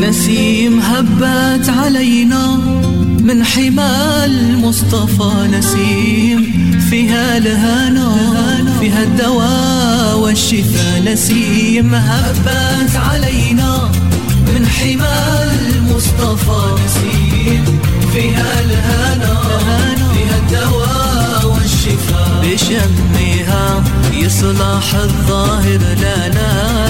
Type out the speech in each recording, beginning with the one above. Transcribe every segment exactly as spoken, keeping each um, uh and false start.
نسيم هبت علينا من حمى المصطفى نسيم فيها الهنا فيها الدواء والشفاء نسيم هبت علينا من حمى المصطفى نسيم فيها الهنا فيها الدواء والشفاء بشمها يصلح الظاهر لنا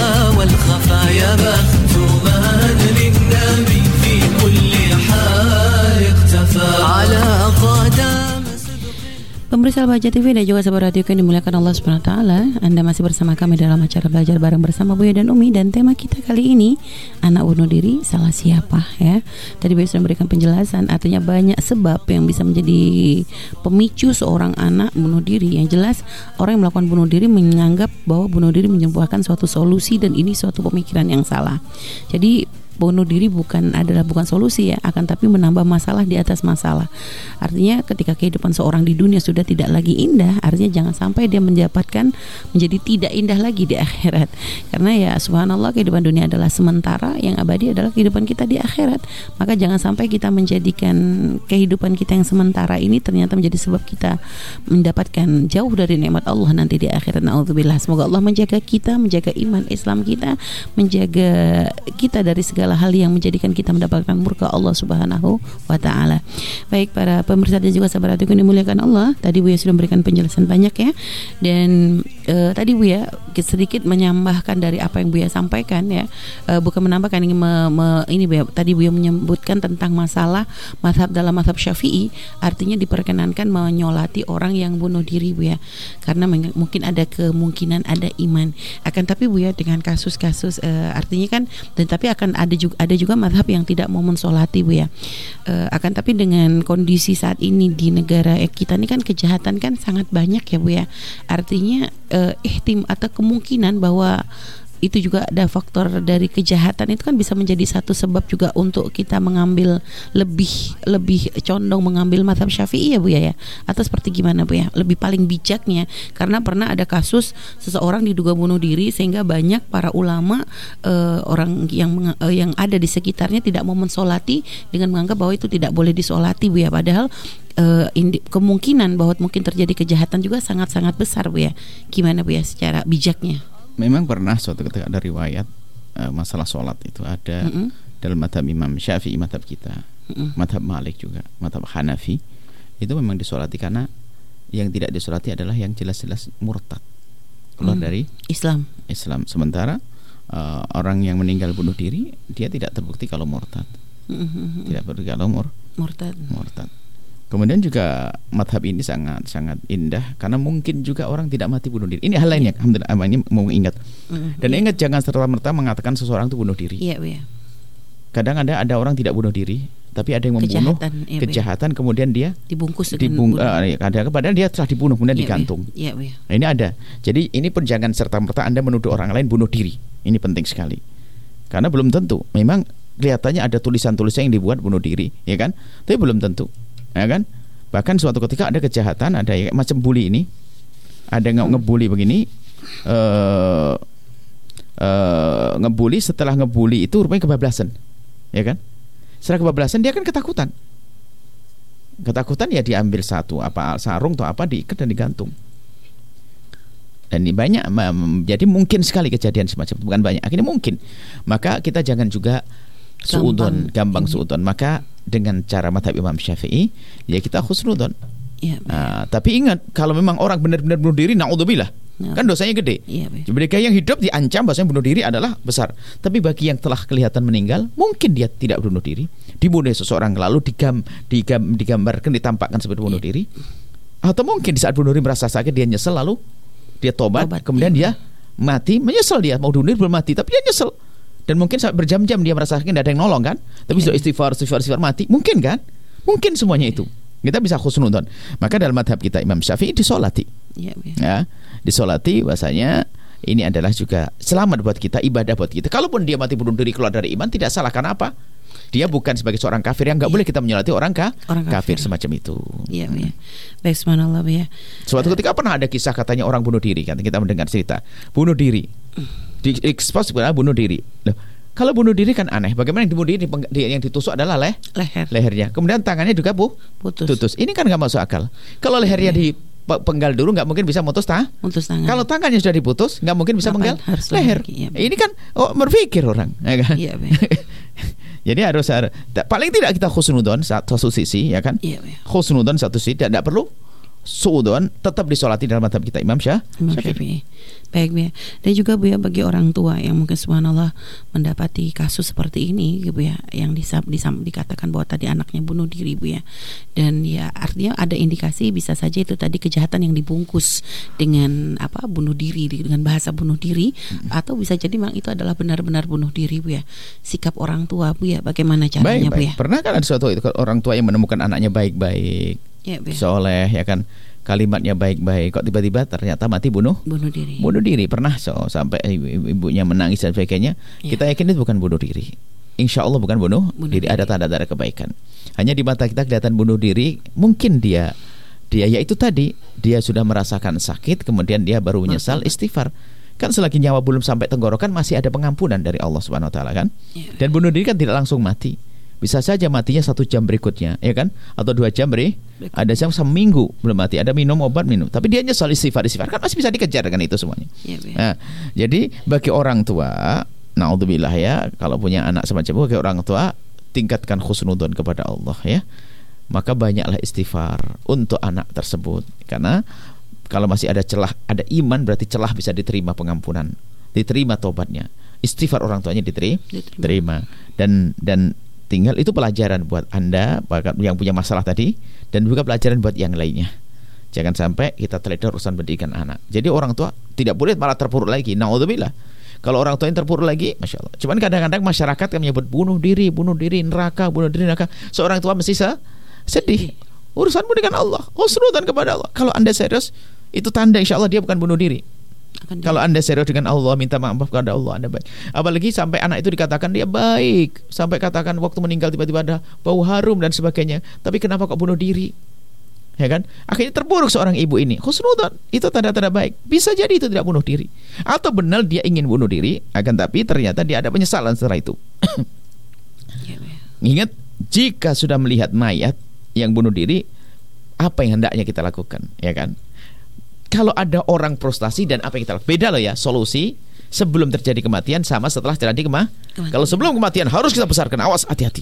والخفايا بخت من للنبي في كل حال اختفى على قدم. Pemirsa Al-Bahjah T V dan juga sahabat radio yang dimuliakan Allah subhanahu wa taala, Anda masih bersama kami dalam acara belajar bareng bersama Buya dan Umi, dan tema kita kali ini anak bunuh diri salah siapa ya. Tadi Buya sudah memberikan penjelasan, artinya banyak sebab yang bisa menjadi pemicu seorang anak bunuh diri. Yang jelas orang yang melakukan bunuh diri menganggap bahwa bunuh diri merupakan suatu solusi, dan ini suatu pemikiran yang salah. Jadi bunuh diri bukan adalah bukan solusi ya, akan tapi menambah masalah di atas masalah. Artinya ketika kehidupan seorang di dunia sudah tidak lagi indah, artinya jangan sampai dia mendapatkan menjadi tidak indah lagi di akhirat. Karena ya subhanallah, kehidupan dunia adalah sementara, yang abadi adalah kehidupan kita di akhirat. Maka jangan sampai kita menjadikan kehidupan kita yang sementara ini ternyata menjadi sebab kita mendapatkan jauh dari nikmat Allah nanti di akhirat. Na'udzubillah. Semoga Allah menjaga kita, menjaga iman Islam kita, menjaga kita dari segala hal yang menjadikan kita mendapatkan murka Allah Subhanahu wa taala. Baik para pemirsa dan juga sahabat radio yang dimuliakan Allah, tadi Buya sudah memberikan penjelasan banyak ya. Dan uh, tadi Buya sedikit menambahkan dari apa yang Buya sampaikan ya. Uh, bukan menambahkan ini me, me, ini Buya, tadi Buya menyebutkan tentang masalah mazhab dalam mazhab Syafi'i, artinya diperkenankan menyolati orang yang bunuh diri Buya. Karena meng- mungkin ada kemungkinan ada iman. Akan tapi Buya dengan kasus-kasus uh, artinya kan, dan tapi akan ada juga ada juga mazhab yang tidak mau mensolati Bu ya. E, akan tapi dengan kondisi saat ini di negara kita ini kan kejahatan kan sangat banyak ya Bu ya. Artinya e, ihtim atau kemungkinan bahwa itu juga ada faktor dari kejahatan itu kan bisa menjadi satu sebab juga untuk kita mengambil lebih lebih condong mengambil mazhab Syafi'i ya Bu ya, ya. Atau seperti gimana Bu ya? Lebih paling bijaknya, karena pernah ada kasus seseorang diduga bunuh diri sehingga banyak para ulama uh, orang yang uh, yang ada di sekitarnya tidak mau mensolati dengan menganggap bahwa itu tidak boleh disolati Bu ya, padahal uh, indi- kemungkinan bahwa mungkin terjadi kejahatan juga sangat-sangat besar Bu ya. Gimana Bu ya secara bijaknya? Memang pernah suatu ketika ada riwayat uh, masalah sholat itu ada mm-hmm. dalam madhab Imam Syafi'i, madhab kita, mm-hmm. madhab Malik juga, madhab Hanafi, itu memang disolati karena yang tidak disolati adalah yang jelas-jelas murtad, keluar mm. dari Islam. Islam. Sementara uh, orang yang meninggal bunuh diri dia tidak terbukti kalau murtad, mm-hmm. tidak terbukti kalau mur- murtad. Murtad. Kemudian juga madhab ini sangat sangat indah karena mungkin juga orang tidak mati bunuh diri. Ini hal lainnya. Alhamdulillah, ini mau ingat. Dan iya. ingat jangan serta-merta mengatakan seseorang itu bunuh diri. Iya, iya. Kadang ada ada orang tidak bunuh diri, tapi ada yang membunuh kejahatan, iya, kejahatan kemudian dia dibungkus dibung, uh, ada padahal dia telah dibunuh kemudian iya, digantung. Iya, iya. Nah, ini ada. Jadi ini pun jangan serta-merta Anda menuduh orang lain bunuh diri. Ini penting sekali. Karena belum tentu. Memang kelihatannya ada tulisan-tulisan yang dibuat bunuh diri, ya kan? Tapi belum tentu. Ya kan? Bahkan suatu ketika ada kejahatan, ada ya, macam bully ini, ada nge- ngebully begini, uh, uh, ngebully setelah ngebully itu rupanya kebablasan, ya kan? Setelah kebablasan dia kan ketakutan, ketakutan ya diambil satu apa sarung atau apa diikat dan digantung. Dan ini banyak, jadi mungkin sekali kejadian semacam itu, bukan banyak, akhirnya mungkin. Maka kita jangan juga suudon, gampang suudon. Maka dengan cara madhab Imam Syafi'i ya kita husnudon ya, nah, tapi ingat kalau memang orang benar-benar bunuh diri, na'udzubillah ya, kan dosanya gede ya, mereka yang hidup diancam bahasanya bunuh diri adalah besar. Tapi bagi yang telah kelihatan meninggal, mungkin dia tidak bunuh diri, dibunuh seseorang lalu digam, digam, digambarkan, ditampakkan seperti bunuh ya, diri. Atau mungkin di saat bunuh diri merasa sakit, dia nyesel lalu dia tobat, tobat kemudian ya, dia mati, menyesal, dia mau bunuh diri belum mati tapi dia nyesel. Dan mungkin sampai berjam-jam dia merasa sakit, tidak ada yang nolong kan. Tapi sudah istighfar, istighfar, istighfar mati. Mungkin kan? Mungkin semuanya itu. Kita bisa khusnudon. Maka dalam madhab kita Imam Syafi'i disolati. Ya, ya. Ya, disolati bahasanya ini adalah juga selamat buat kita, ibadah buat kita. Kalaupun dia mati bunuh diri keluar dari iman, tidak salah. Karena apa? Dia bukan sebagai seorang kafir yang nggak ya, boleh kita menyolati orang, ka, orang kafir. kafir semacam itu. Iya, hmm. ya. Baik, subhanallah ya. Suatu ketika pernah ada kisah katanya orang bunuh diri, kan kita mendengar cerita bunuh diri. Diekspos sebenarnya bunuh diri. Loh, Kalau bunuh diri kan aneh. Bagaimana yang dibunuh diri yang ditusuk adalah leh, leher, lehernya. Kemudian tangannya juga bu, putus. putus. Ini kan nggak masuk akal. Kalau lehernya yeah. dipenggal dulu nggak mungkin bisa mutus ta? Mutus tangan. Kalau tangannya sudah diputus nggak mungkin bisa menggal leher. Ya, ini kan oh, berpikir orang, ya kan? Yeah, jadi harus, harus paling tidak kita khusnudon satu sisi, ya kan? Yeah, khusnudon satu sisi, tidak, tidak perlu suudon, tetap disolati dalam madhab kita Imam Syah. Imam Syafi'i. Baik Bu ya. Dan juga Bu ya, bagi orang tua yang mungkin subhanallah mendapati kasus seperti ini Bu ya, yang disam, disam, dikatakan bahwa tadi anaknya bunuh diri Bu ya. Dan ya artinya ada indikasi bisa saja itu tadi kejahatan yang dibungkus dengan apa bunuh diri, dengan bahasa bunuh diri, hmm. atau bisa jadi memang itu adalah benar-benar bunuh diri Bu ya. Sikap orang tua Bu ya, bagaimana caranya baik, Bu baik. ya? Pernah kan ada suatu itu orang tua yang menemukan anaknya baik-baik, ya, soleh, ya kan, kalimatnya baik-baik, kok tiba-tiba ternyata mati bunuh bunuh diri. Bunuh diri pernah, so sampai ibu-ibunya menangis dan sebagainya. Ya. Kita yakin itu bukan bunuh diri. Insya Allah bukan bunuh, bunuh diri. diri. Ada tanda-tanda kebaikan. Hanya di mata kita kelihatan bunuh diri. Mungkin dia, dia ya itu tadi, dia sudah merasakan sakit, kemudian dia baru menyesal, istighfar. Kan selagi nyawa belum sampai tenggorokan masih ada pengampunan dari Allah Subhanahu Wa Taala kan. Ya. Dan bunuh diri kan tidak langsung mati. Bisa saja matinya satu jam berikutnya, ya kan? Atau dua jam beri. Ada yang seminggu belum mati, ada minum obat minum. Tapi dia nyesal istighfar istighfar kan masih bisa dikejar dengan itu semuanya. Ya, nah, jadi bagi orang tua, naudzubillah ya, kalau punya anak semacam itu, bagi orang tua tingkatkan khusnudon kepada Allah ya. Maka banyaklah istighfar untuk anak tersebut, karena kalau masih ada celah, ada iman berarti celah bisa diterima pengampunan, diterima tobatnya. Istighfar orang tuanya diterima, diterima. dan dan tinggal itu pelajaran buat Anda yang punya masalah tadi, dan juga pelajaran buat yang lainnya. Jangan sampai kita teledor urusan pendidikan anak. Jadi orang tua tidak boleh malah terpuruk lagi. Naudzubillah. Kalau orang tua yang terpuruk lagi, masya Allah. Cuman kadang-kadang masyarakat yang menyebut bunuh diri, bunuh diri neraka, bunuh diri neraka. Seorang tua mesti sedih. Urusanmu dengan Allah, husnudzan kepada Allah. Kalau Anda serius, itu tanda insya Allah dia bukan bunuh diri. Kalau Anda serius dengan Allah, minta maaf kepada Allah, Anda baik. Apalagi sampai anak itu dikatakan dia baik, sampai katakan waktu meninggal tiba-tiba ada bau harum dan sebagainya. Tapi kenapa kok bunuh diri? Ya kan? Akhirnya terpuruk seorang ibu ini. Husnudzan, itu tanda-tanda baik. Bisa jadi itu tidak bunuh diri. Atau benar dia ingin bunuh diri, akan tapi ternyata dia ada penyesalan setelah itu. Ingat, jika sudah melihat mayat yang bunuh diri, apa yang hendaknya kita lakukan? Ya kan? Kalau ada orang frustasi dan apa yang kita lakukan, beda loh ya. Solusi sebelum terjadi kematian sama setelah terjadi kematian. Kalau sebelum kematian harus kita besarkan, awas, hati-hati,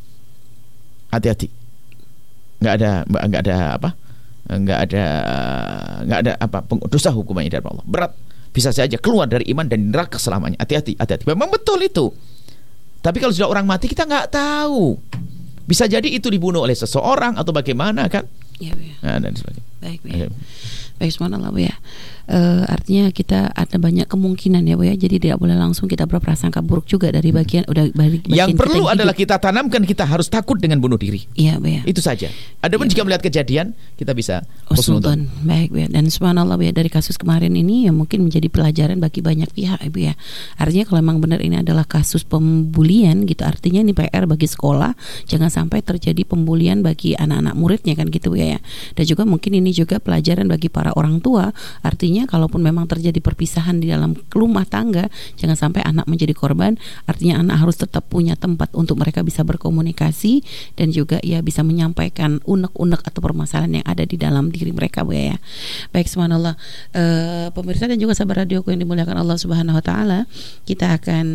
hati-hati. Nggak ada, nggak ada apa, nggak ada, nggak ada apa dosa hukumannya dari Allah. Berat, bisa saja keluar dari iman dan neraka selamanya. Hati-hati, hati-hati. Memang betul itu. Tapi kalau sudah orang mati kita nggak tahu. Bisa jadi itu dibunuh oleh seseorang atau bagaimana kan? Ya, ya. Nah, dan sebagainya. Baik, baik. Baik, subhanallah Bu ya. E, artinya kita ada banyak kemungkinan ya Bu ya. Jadi tidak boleh langsung kita berprasangka buruk juga dari bagian hmm. udah bagian yang perlu kita adalah kita tanamkan, kita harus takut dengan bunuh diri. Iya Bu ya. Itu saja. Adapun ya, jika melihat kejadian kita bisa husnudzon. Baik Bu ya. Dan subhanallah Bu ya, dari kasus kemarin ini yang mungkin menjadi pelajaran bagi banyak pihak ya Bu ya. Artinya kalau memang benar ini adalah kasus pembulian gitu, artinya ini P R bagi sekolah, jangan sampai terjadi pembulian bagi anak-anak muridnya kan gitu Bu ya. Dan juga mungkin ini juga pelajaran bagi para orang tua. Artinya kalaupun memang terjadi perpisahan di dalam rumah tangga, jangan sampai anak menjadi korban. Artinya anak harus tetap punya tempat untuk mereka bisa berkomunikasi dan juga ya bisa menyampaikan unek-unek atau permasalahan yang ada di dalam diri mereka Bu ya. Baik, subhanallah. E, pemirsa dan juga sahabat radioku yang dimuliakan Allah Subhanahu Wa Taala, kita akan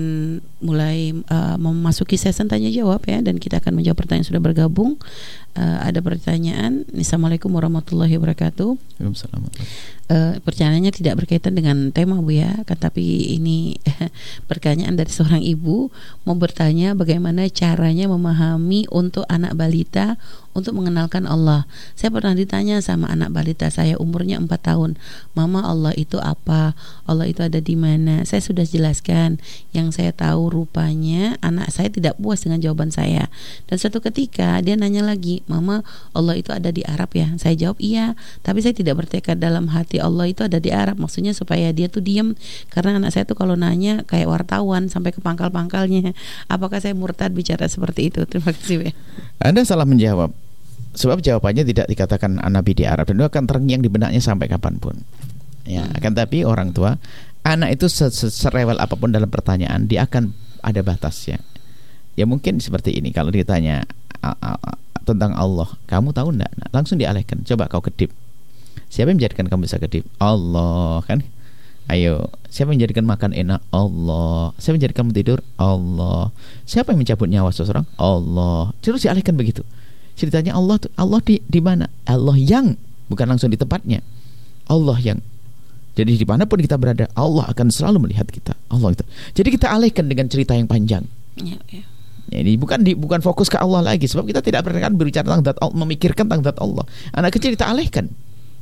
mulai e, memasuki sesi tanya jawab ya, dan kita akan menjawab pertanyaan yang sudah bergabung. E, ada pertanyaan. Assalamualaikum warahmatullahi wabarakatuh. Waalaikumsalam. Uh, pertanyaannya tidak berkaitan dengan tema Bu ya, kan, tapi ini pertanyaan dari seorang ibu mau bertanya bagaimana caranya memahami untuk anak balita untuk mengenalkan Allah. Saya pernah ditanya sama anak balita saya, umurnya empat tahun, "Mama, Allah itu apa? Allah itu ada di mana?" Saya sudah jelaskan. Yang saya tahu rupanya anak saya tidak puas dengan jawaban saya. Dan suatu ketika dia nanya lagi, "Mama, Allah itu ada di Arab ya?" Saya jawab, "Iya." Tapi saya tidak bertekad dalam hati Allah itu ada di Arab. Maksudnya supaya dia tuh diam, karena anak saya tuh kalau nanya kayak wartawan sampai ke pangkal-pangkalnya. Apakah saya murtad bicara seperti itu? Terima kasih. Anda salah menjawab. Sebab jawabannya tidak dikatakan Nabi di Arab, dan itu akan terngiang di benaknya sampai kapanpun. Ya, akan tapi orang tua anak itu serewel apapun dalam pertanyaan, dia akan ada batasnya. Ya mungkin seperti ini, kalau ditanya a, a, a, tentang Allah, kamu tahu enggak? Nah, langsung dialihkan. Coba kau kedip. Siapa yang menjadikan kamu bisa kedip? Allah, kan? Ayo, siapa yang menjadikan makan enak? Allah. Siapa yang menjadikan kamu tidur? Allah. Siapa yang mencabut nyawa seseorang? Allah. Terus dialihkan begitu. Ceritanya Allah tuh, Allah di di mana? Allah yang, bukan langsung di tempatnya. Allah yang. Jadi dimanapun kita berada, Allah akan selalu melihat kita. Allah itu. Jadi kita alihkan dengan cerita yang panjang. Ya, ya. Jadi bukan di, bukan fokus ke Allah lagi, sebab kita tidak pernah kan berbicara tentang zat Allah, memikirkan tentang zat Allah. Anak kecil kita alihkan.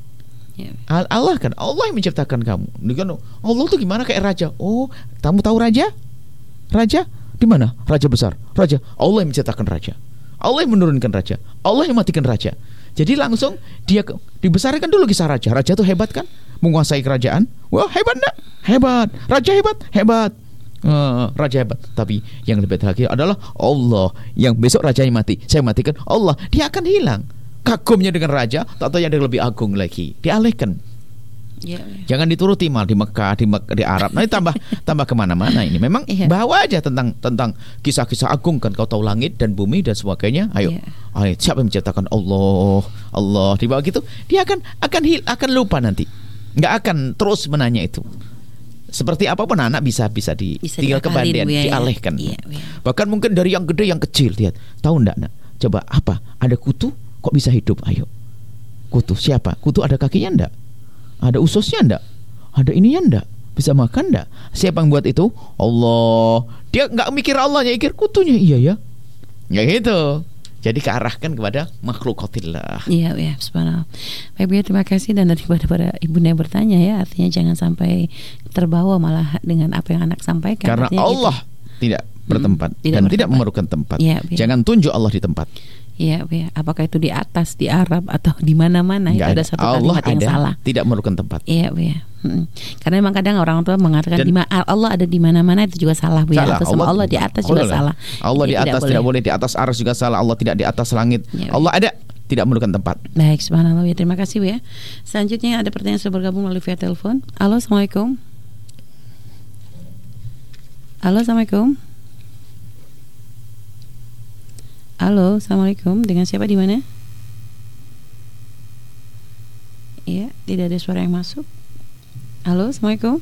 Ya. Allah kan, Allah yang menciptakan kamu. Allah tuh gimana kayak raja? Oh, kamu tahu raja? Raja di mana? Raja besar. Raja. Allah yang menciptakan raja. Allah yang menurunkan raja. Allah yang matikan raja. Jadi langsung dia dibesarkan dulu kisah raja. Raja tuh hebat kan? Menguasai kerajaan. Wah, hebat enggak? Hebat. Raja hebat? Hebat. Uh, raja hebat. Tapi yang lebih lagi adalah Allah yang besok rajanya mati. Saya matikan Allah. Dia akan hilang. Kagumnya dengan raja, tak tahu yang ada lebih agung lagi. Dialihkan. Yeah, yeah. Jangan dituruti mal di Mekah, di, Mek- di Arab. Nanti tambah tambah kemana-mana ini. Memang yeah. bawa aja tentang tentang kisah-kisah agung kan. Kau tahu langit dan bumi dan sebagainya. Ayo, yeah. ayo siapa yang menciptakan Allah? Allah dibawa gitu. Dia akan akan hil, akan lupa nanti. Nggak akan terus menanya itu. Seperti apapun anak bisa bisa di bisa tinggal kebandian, ya, dialihkan. Ya. Ya, ya. Bahkan mungkin dari yang gede yang kecil, lihat. Tahu enggak, nak? Coba apa? Ada kutu kok bisa hidup? Ayo. Kutu siapa? Kutu ada kakinya enggak? Ada ususnya enggak? Ada ininya enggak? Bisa makan enggak? Siapa yang buat itu? Allah. Dia enggak mikir Allah, dia mikir kutunya. Iya ya. Ya gitu. Jadi kearahkan kepada makhlukatillah. Iya, ya, subhanallah. Baik, Bu, terima kasih. Dan tadi pada para ibunda yang bertanya ya, artinya jangan sampai terbawa malah dengan apa yang anak sampaikan. Karena artinya Allah gitu. Tidak bertempat hmm, tidak dan bertempat. Tidak memerlukan tempat. Ya, ya. Jangan tunjuk Allah di tempat. Iya, ya. Apakah itu di atas, di Arab atau di mana-mana? Itu ada satu kalimat yang ada, salah. Tidak memerlukan tempat. Iya, ya. Hmm. Karena memang kadang orang tua mengatakan di Allah ada di mana-mana, itu juga salah, Bu. Salah. Atau sama Allah, Allah di atas juga boleh. Salah. Allah di atas tidak, tidak boleh, di atas arsy juga salah. Allah tidak di atas langit. Ya, Allah ada, tidak memerlukan tempat. Baik, subhanallah ya. Terima kasih, Bu ya. Selanjutnya ada pertanyaan sudah bergabung melalui via telepon. Halo, assalamualaikum. Halo, assalamualaikum. Halo, assalamualaikum. Dengan siapa di mana? Iya, tidak ada suara yang masuk. Halo, assalamualaikum.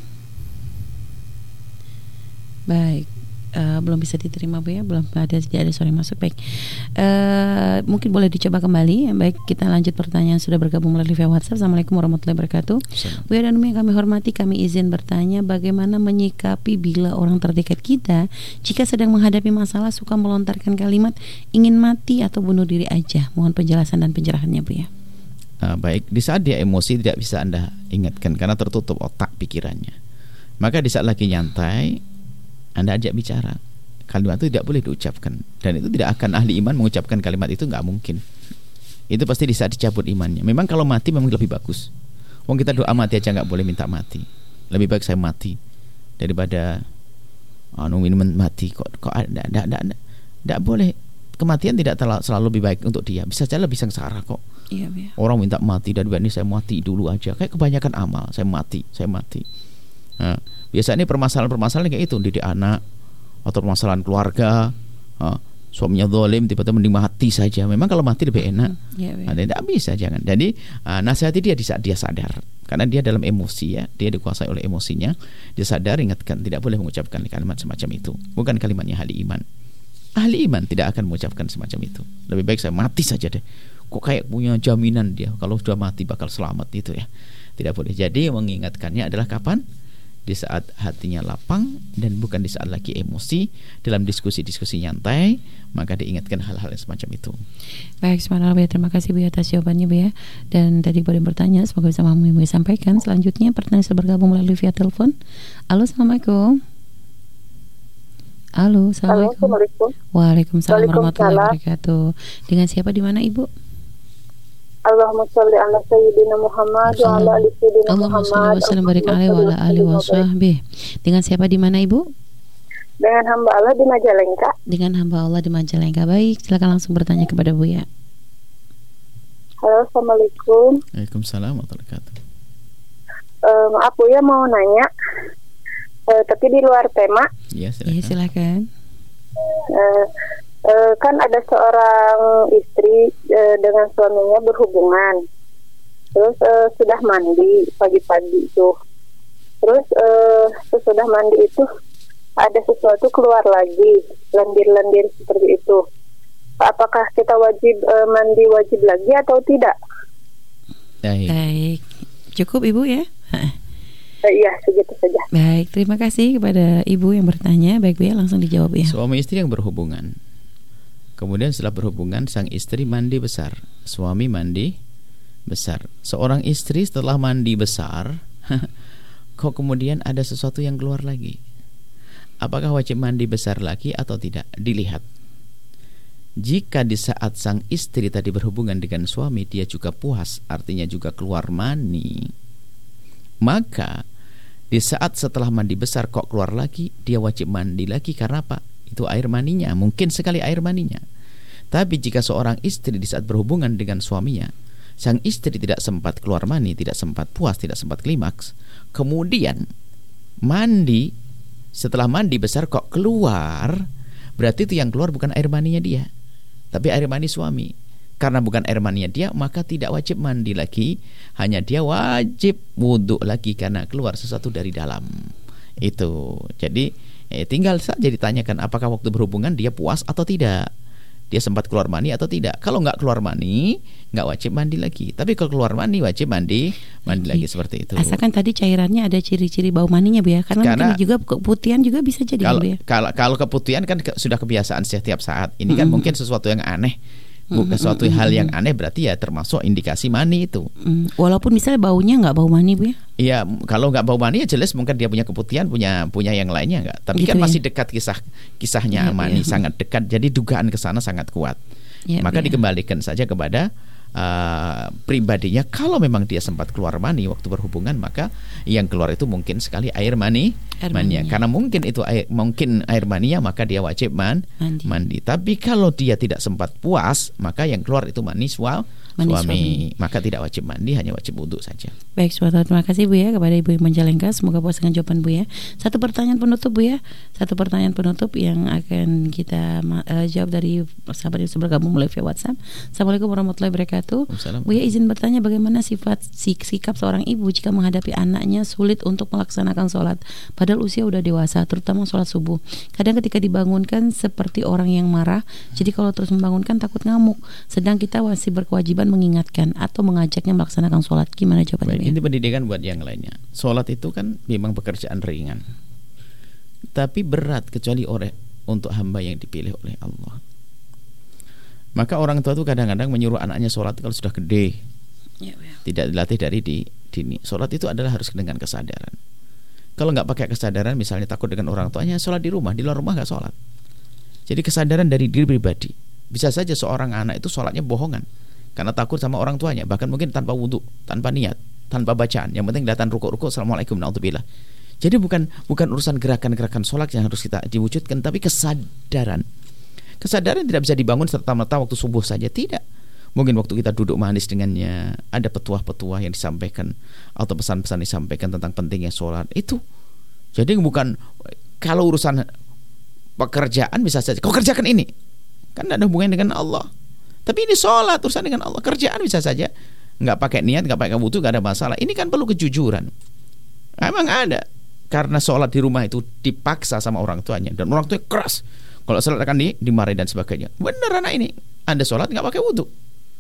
Baik, uh, belum bisa diterima, Bu ya. Belum ada, tidak ada suara yang masuk. Baik, uh, mungkin boleh dicoba kembali. Baik, kita lanjut pertanyaan sudah bergabung melalui via WhatsApp. Assalamualaikum warahmatullahi wabarakatuh. Bu ya dan Umi yang kami hormati, kami izin bertanya, bagaimana menyikapi bila orang terdekat kita jika sedang menghadapi masalah suka melontarkan kalimat ingin mati atau bunuh diri aja? Mohon penjelasan dan pencerahannya, Bu ya. Uh, baik, di saat dia emosi tidak bisa Anda ingatkan karena tertutup otak pikirannya. Maka di saat lagi nyantai Anda ajak bicara. Kalimat itu tidak boleh diucapkan, dan itu tidak akan ahli iman mengucapkan kalimat itu, nggak mungkin. Itu pasti di saat dicabut imannya. Memang kalau mati memang lebih bagus. Wong kita doa mati aja nggak boleh minta mati. Lebih baik saya mati daripada anu ini mati kok kok ada ada ada tidak boleh. Kematian tidak terlalu, selalu lebih baik untuk dia. Bisa saja lebih sengsara kok. Iya, iya. Orang minta mati dan ini saya mati dulu aja. Kayak kebanyakan amal, saya mati, saya mati. Nah, biasanya permasalahan-permasalahan kayak itu, didik anak atau permasalahan keluarga. Nah, suaminya zalim tiba-tiba mending mati saja. Memang kalau mati lebih enak. Hmm, iya, iya. Nah, tidak bisa, jangan. Jadi uh, nasihati dia di saat dia sadar. Karena dia dalam emosi ya, dia dikuasai oleh emosinya. Dia sadar, ingatkan, tidak boleh mengucapkan kalimat semacam itu. Bukan kalimatnya ahli iman. Ahli iman tidak akan mengucapkan semacam itu. Lebih baik saya mati saja deh. Kok kayak punya jaminan dia kalau sudah mati bakal selamat itu ya. Tidak boleh. Jadi mengingatkannya adalah kapan? Di saat hatinya lapang dan bukan di saat lagi emosi, dalam diskusi-diskusi nyantai, maka diingatkan hal-hal yang semacam itu. Baik, subhanallah, terima kasih Bu atas jawabannya, Bu ya. Dan tadi boleh bertanya, semoga bisa mampu Ibu sampaikan. Selanjutnya pertanyaan sudah bergabung melalui via telepon. Halo, assalamualaikum. Halo, assalamualaikum. Waalaikumsalam warahmatullahi wabarakatuh. Dengan siapa di mana, Ibu? Allahumma sholli ala sayyidina Muhammad wa ala ali sayyidina Muhammad. Allahumma sholli wa barik alaihi wa ala alihi wa sahbihi. Dengan siapa di mana, Ibu? Dengan hamba Allah di Majalengka. Dengan hamba Allah di Majalengka. Baik, silakan langsung bertanya kepada Bu ya. Halo, assalamualaikum. Waalaikumsalam warahmatullahi wabarakatuh. Uh, maaf Bu ya, mau nanya. uh, tapi di luar tema. Ya, silakan. Ya, silakan. Uh, uh, kan ada seorang istri uh, dengan suaminya berhubungan, terus uh, sudah mandi pagi-pagi itu, terus uh, sesudah mandi itu ada sesuatu keluar lagi, lendir-lendir seperti itu. Apakah kita wajib uh, mandi wajib lagi atau tidak? Baik. Baik, cukup Ibu ya. Uh, iya, segitu saja. Baik, terima kasih kepada Ibu yang bertanya. Baik Bu ya, langsung dijawab ya. Suami istri yang berhubungan, kemudian setelah berhubungan sang istri mandi besar, suami mandi besar. Seorang istri setelah mandi besar kok kemudian ada sesuatu yang keluar lagi. Apakah wajib mandi besar lagi atau tidak? Dilihat. Jika di saat sang istri tadi berhubungan dengan suami dia juga puas, artinya juga keluar mani, maka di saat setelah mandi besar kok keluar lagi, dia wajib mandi lagi. Karena apa? Itu air maninya, mungkin sekali air maninya. Tapi jika seorang istri di saat berhubungan dengan suaminya, sang istri tidak sempat keluar mani, tidak sempat puas, tidak sempat klimaks, kemudian mandi, setelah mandi besar kok keluar, berarti itu yang keluar bukan air maninya dia, tapi air mani suami. Karena bukan air maninya dia, maka tidak wajib mandi lagi, hanya dia wajib wudhu lagi karena keluar sesuatu dari dalam. Itu. Jadi eh, tinggal saja ditanyakan apakah waktu berhubungan dia puas atau tidak, dia sempat keluar mani atau tidak. Kalau nggak keluar mani, nggak wajib mandi lagi. Tapi kalau keluar mani wajib mandi, mandi lagi seperti itu. Asalkan tadi cairannya ada ciri-ciri bau maninya Bu ya. Karena, Karena mungkin juga keputihan juga bisa jadi kalau, Bu ya. Kalau kalau keputihan kan ke, sudah kebiasaan setiap saat. Ini kan mm-hmm. mungkin sesuatu yang aneh. Bukan sesuatu mm-hmm. hal yang aneh, berarti ya termasuk indikasi mani itu. Mm. Walaupun misalnya baunya nggak bau mani Bu ya. Iya, kalau nggak bau mani ya jelas mungkin dia punya keputihan, punya punya yang lainnya nggak. Tapi gitu kan ya? Masih dekat kisah kisahnya ya, mani ya. Sangat dekat. Jadi dugaan ke sana sangat kuat. Ya, Maka ya. dikembalikan saja kepada uh, pribadinya. Kalau memang dia sempat keluar mani waktu berhubungan, maka yang keluar itu mungkin sekali air mani, air maninya. Karena mungkin itu air, mungkin air maninya, maka dia wajib man, mandi. mandi. Tapi kalau dia tidak sempat puas, maka yang keluar itu mani suami, suami. suami. Maka tidak wajib mandi, hanya wajib wudhu saja. Baik, suatu terima kasih Bu ya kepada Ibu yang Majalengka. Semoga puas dengan jawaban Bu ya. Satu pertanyaan penutup Bu ya. Satu pertanyaan penutup yang akan kita uh, jawab dari sahabat yang bergabung melalui via WhatsApp. Assalamualaikum warahmatullahi wabarakatuh. Bu ya, izin bertanya bagaimana sifat sik- sikap seorang ibu jika menghadapi anaknya sulit untuk melaksanakan sholat padahal usia udah dewasa, terutama sholat subuh. Kadang ketika dibangunkan seperti orang yang marah, jadi kalau terus membangunkan takut ngamuk, sedang kita masih berkewajiban mengingatkan atau mengajaknya melaksanakan sholat. Gimana jawabannya? Baik, ini pendidikan buat yang lainnya. Sholat itu kan memang pekerjaan ringan, tapi berat kecuali oleh untuk hamba yang dipilih oleh Allah. Maka orang tua itu kadang-kadang menyuruh anaknya sholat kalau sudah gede, ya, ya. Tidak dilatih dari di dini. Sholat itu adalah harus dengan kesadaran. Kalau nggak pakai kesadaran, misalnya takut dengan orang tuanya, sholat di rumah, di luar rumah nggak sholat. Jadi kesadaran dari diri pribadi. Bisa saja seorang anak itu sholatnya bohongan karena takut sama orang tuanya, bahkan mungkin tanpa wudhu, tanpa niat, tanpa bacaan. Yang penting datang rukuk-rukuk, assalamualaikum, na'udzubillah. Jadi bukan bukan urusan gerakan-gerakan sholat yang harus kita diwujudkan, tapi kesadaran. Kesadaran tidak bisa dibangun serta-merta waktu subuh saja, tidak. Mungkin waktu kita duduk manis dengannya, ada petuah-petuah yang disampaikan atau pesan-pesan disampaikan tentang pentingnya sholat itu. Jadi bukan kalau urusan pekerjaan bisa saja kau kerjakan ini, kan tidak ada hubungannya dengan Allah. Tapi ini sholat urusan dengan Allah. Kerjaan bisa saja nggak pakai niat, nggak pakai wudu, nggak ada masalah. Ini kan perlu kejujuran. Emang ada, karena sholat di rumah itu dipaksa sama orang tuanya dan orang tuanya keras. Kalau sholat akan di, dimarahi dan sebagainya. Benar anak ini, Anda sholat nggak pakai wudu.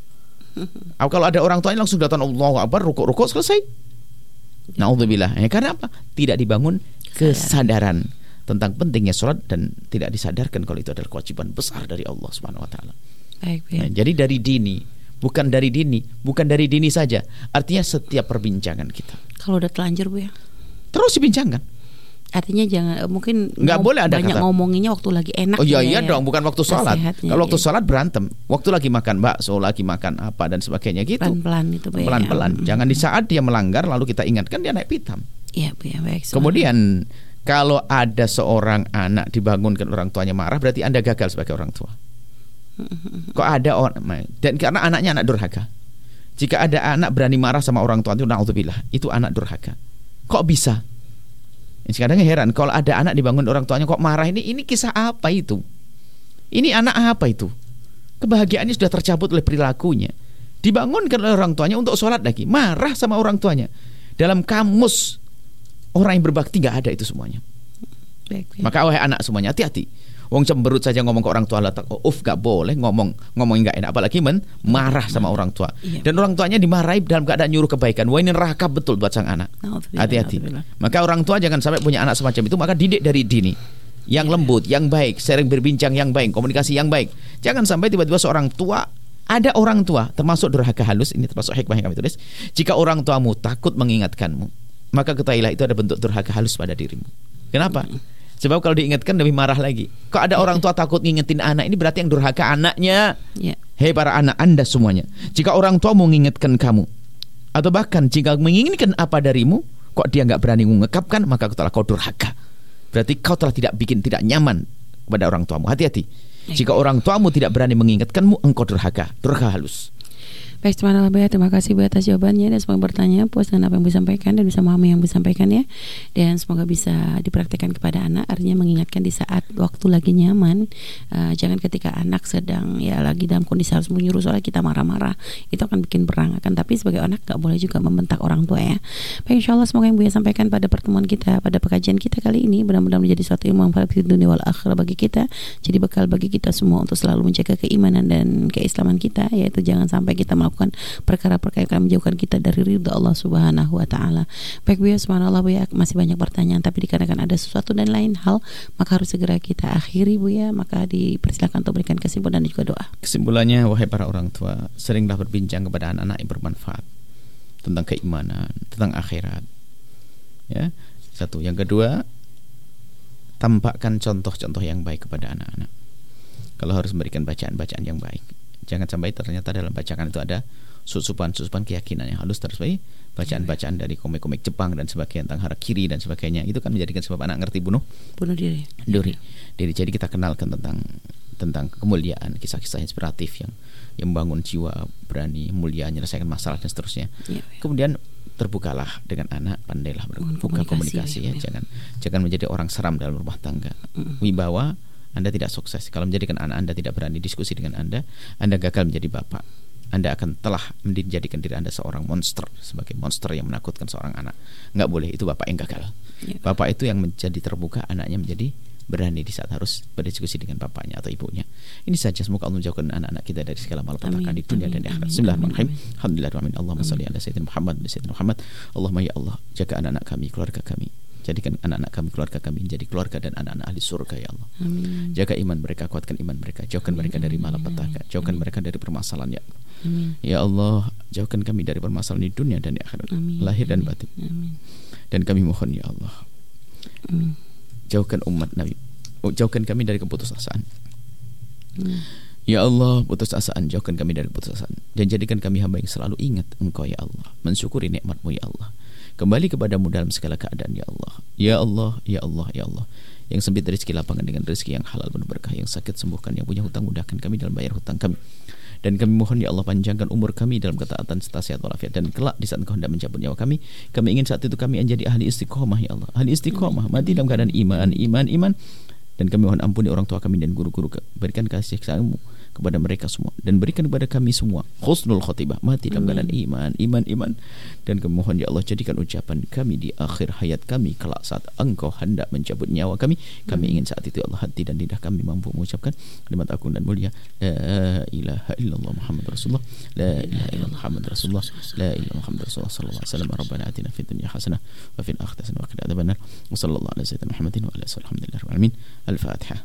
Kalau ada orang tuanya langsung datang Allahu Akbar, rukuk-rukuk, selesai. Na'udzubillah. Ya, karena apa? Tidak dibangun kesadaran tentang pentingnya sholat dan tidak disadarkan kalau itu adalah kewajiban besar dari Allah Subhanahu Wa Taala. Baik, baik. Nah, jadi dari dini, bukan dari dini, bukan dari dini saja. Artinya setiap perbincangan kita. Kalau udah telanjur Bu ya, terus dibincangkan. Artinya jangan, mungkin nggak boleh ada banyak kata ngomonginnya waktu lagi enak. Oh iya iya ya, dong, bukan waktu sholat. Kalau waktu ya. sholat berantem, waktu lagi makan bakso, lagi makan apa dan sebagainya gitu. Pelan-pelan itu Bu ya. Pelan-pelan. Jangan di saat dia melanggar lalu kita ingatkan dia naik pitam. Iya Bu ya, baik. Kemudian kalau ada seorang anak dibangunkan orang tuanya marah, berarti Anda gagal sebagai orang tua. Kok ada orang, dan karena anaknya anak durhaka. Jika ada anak berani marah sama orang tua itu, na'udzubillah, itu anak durhaka. Kok bisa? Kadang heran kalau ada anak dibangun orang tuanya kok marah, ini ini kisah apa itu? Ini anak apa itu? Kebahagiaannya sudah tercabut oleh perilakunya. Dibangunkan oleh orang tuanya untuk sholat lagi, marah sama orang tuanya. Dalam kamus orang yang berbakti nggak ada itu semuanya. Baik, baik. Maka wahai anak semuanya, hati-hati. Wong cemberut saja ngomong ke orang tua, oh, uf gak boleh ngomong ngomong nggak enak, apalagi men marah sama orang tua. Iya. Dan orang tuanya dimarahi dalam keadaan nyuruh kebaikan. Wah, ini neraka betul buat sang anak. Hati-hati. Maka orang tua jangan sampai punya anak semacam itu, maka didik dari dini yang lembut, yang baik, sering berbincang yang baik, komunikasi yang baik. Jangan sampai tiba-tiba seorang tua, ada orang tua termasuk durhaka halus, ini termasuk hikmah yang kami tulis. Jika orang tuamu takut mengingatkanmu, maka ketahuilah itu ada bentuk durhaka halus pada dirimu. Kenapa? Sebab kalau diingatkan lebih marah lagi. Kok ada orang tua takut ngingetin anak, ini berarti yang durhaka anaknya. Yeah. Hei para anak Anda semuanya, jika orang tua mau mengingatkan kamu, atau bahkan jika menginginkan apa darimu, kok dia nggak berani mengungkapkan, maka telah kau durhaka. Berarti kau telah tidak bikin tidak nyaman kepada orang tuamu. Hati-hati. Jika orang tuamu tidak berani mengingatkanmu, engkau durhaka, durhaka halus. Baik, terima kasih Bu atas jawabannya, dan semoga bertanya puas dengan apa yang disampaikan dan bisa memahami yang disampaikan ya. Dan semoga bisa dipraktikkan kepada anak, artinya mengingatkan di saat waktu lagi nyaman. Uh, jangan ketika anak sedang ya lagi dalam kondisi harus menyuruh soalnya kita marah-marah, itu akan bikin berangakan. Tapi sebagai anak gak boleh juga membentak orang tua ya. Baik, insyaallah semoga yang Bu sampaikan pada pertemuan kita, pada pekajian kita kali ini benar-benar menjadi suatu ilmu yang bermanfaat di dunia wal akhirah bagi kita. Jadi bekal bagi kita semua untuk selalu menjaga keimanan dan keislaman kita, yaitu jangan sampai kita melakukan perkara-perkara yang akan menjauhkan kita dari ridha Allah Subhanahu wa taala. Baik Bu ya, subhanallah Bu ya, masih banyak pertanyaan, tapi dikarenakan ada sesuatu dan lain hal, maka harus segera kita akhiri Bu ya. Maka dipersilakan untuk berikan kesimpulan dan juga doa. Kesimpulannya, wahai para orang tua, seringlah berbincang kepada anak-anak yang bermanfaat tentang keimanan, tentang akhirat. Ya, satu. Yang kedua, tampakkan contoh-contoh yang baik kepada anak-anak. Kalau harus memberikan bacaan-bacaan yang baik, jangan sampai ternyata dalam bacaan itu ada susupan-susupan keyakinan yang halus, terus bacaan-bacaan dari komik-komik Jepang dan sebagainya tentang harakiri dan sebagainya. Itu kan menjadikan sebab anak ngerti bunuh bunuh diri. Diri. Diri. Jadi kita kenalkan tentang tentang kemuliaan, kisah-kisah inspiratif yang yang membangun jiwa, berani, mulia, menyelesaikan masalah dan seterusnya. Ya, ya. Kemudian terbukalah dengan anak, pandailah berbuka komunikasi, komunikasi ya. ya. Jangan jangan menjadi orang seram dalam rumah tangga. Mm. Wibawa Anda tidak sukses kalau menjadikan anak Anda tidak berani diskusi dengan Anda. Anda gagal menjadi bapak. Anda akan telah menjadikan diri Anda seorang monster, sebagai monster yang menakutkan seorang anak. Enggak boleh, itu bapak yang gagal. Ya. Bapak itu yang menjadi terbuka, anaknya menjadi berani di saat harus berdiskusi dengan bapaknya atau ibunya. Ini saja, semoga Allah menjauhkan anak-anak kita dari segala malapetaka di dunia dan di akhirat. Bismillahirrahmanirrahim. Alhamdulillahirabbil alamin. Allahumma shalli ala sayyidina Muhammad wa sayyidina Muhammad. Allahumma ya Allah, jaga anak-anak kami, keluarga kami. Jadikan anak-anak kami, keluarga kami menjadi keluarga dan anak-anak ahli surga ya Allah. Amin. Jaga iman mereka, kuatkan iman mereka, jauhkan Amin. mereka dari malapetaka, jauhkan Amin. mereka dari permasalahan ya Allah. Amin. Ya Allah, jauhkan kami dari permasalahan di dunia dan di akhirat, Amin. lahir dan batin. Amin. Dan kami mohon ya Allah, Amin. jauhkan umat Nabi, jauhkan kami dari keputusasaan. Amin. Ya Allah, putusasaan, jauhkan kami dari keputusasaan, dan jadikan kami hamba yang selalu ingat Engkau ya Allah, mensyukuri nikmat-Mu ya Allah, kembali kepadamu dalam segala keadaan ya Allah. Ya Allah, ya Allah, ya Allah. Yang sempit rezeki lapangan dengan rezeki yang halal penuh berkah, yang sakit sembuhkan, yang punya hutang mudahkan kami dalam bayar hutang kami. Dan kami mohon ya Allah, panjangkan umur kami dalam ketaatan serta sehat walafiat, dan kelak di saat Engkau hendak mencabut nyawa kami, kami ingin saat itu kami menjadi ahli istiqomah ya Allah. Ahli istiqomah, mati dalam keadaan iman, iman, iman. Dan kami mohon ampuni orang tua kami dan guru-guru, berikan kasih sayang-Mu kepada mereka semua, dan berikan kepada kami semua husnul khotibah, mati dalam keadaan iman, iman, iman. Dan kami mohon ya Allah, jadikan ucapan kami di akhir hayat kami kelak saat Engkau hendak mencabut nyawa kami. Kami hmm. ingin saat itu ya Allah, hati dan lidah kami mampu mengucapkan kalimat agung dan mulia, la ilaha illallah Muhammad Rasulullah, la ilaha illallah Muhammad Rasulullah, la ilaha Muhammad Rasulullah sallallahu alaihi wasallam. Rabbana atina fid dunya hasanah wa fil akhirati hasanah wa qina adzabannar. Wa sallallahu ala sayyidina Muhammadin wa ala alihi alhamdulillahi rabbil alamin. Al-Fatihah.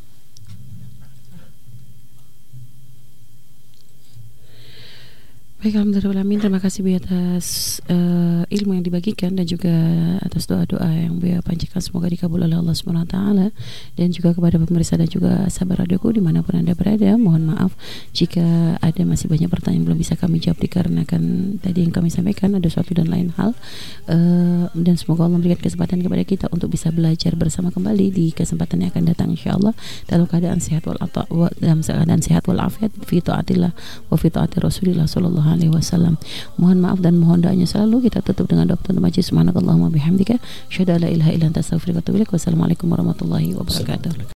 Baik, alhamdulillah, terima kasih Bu atas uh, ilmu yang dibagikan dan juga atas doa-doa yang Bu panjatkan, semoga dikabul oleh Allah Subhanahu wa taala. Dan juga kepada pemirsa dan juga sahabat radioku dimanapun Anda berada, mohon maaf jika ada masih banyak pertanyaan yang belum bisa kami jawab dikarenakan tadi yang kami sampaikan ada suatu dan lain hal, uh, dan semoga Allah memberikan kesempatan kepada kita untuk bisa belajar bersama kembali di kesempatan yang akan datang insyaallah dalam keadaan sehat wal dalam keadaan sehat wal afiat fi taatillah wa fi taati Rasulillah sallallahu alaihi wasallam. Mohon maaf dan mohon doanya selalu. Kita tutup dengan doa penutup majlis. Subhanakallahumma bihamdika, asyhadu an la ilaha illa anta, astaghfiruka wa atubu ilaik. Wassalamualaikum warahmatullahi wabarakatuh.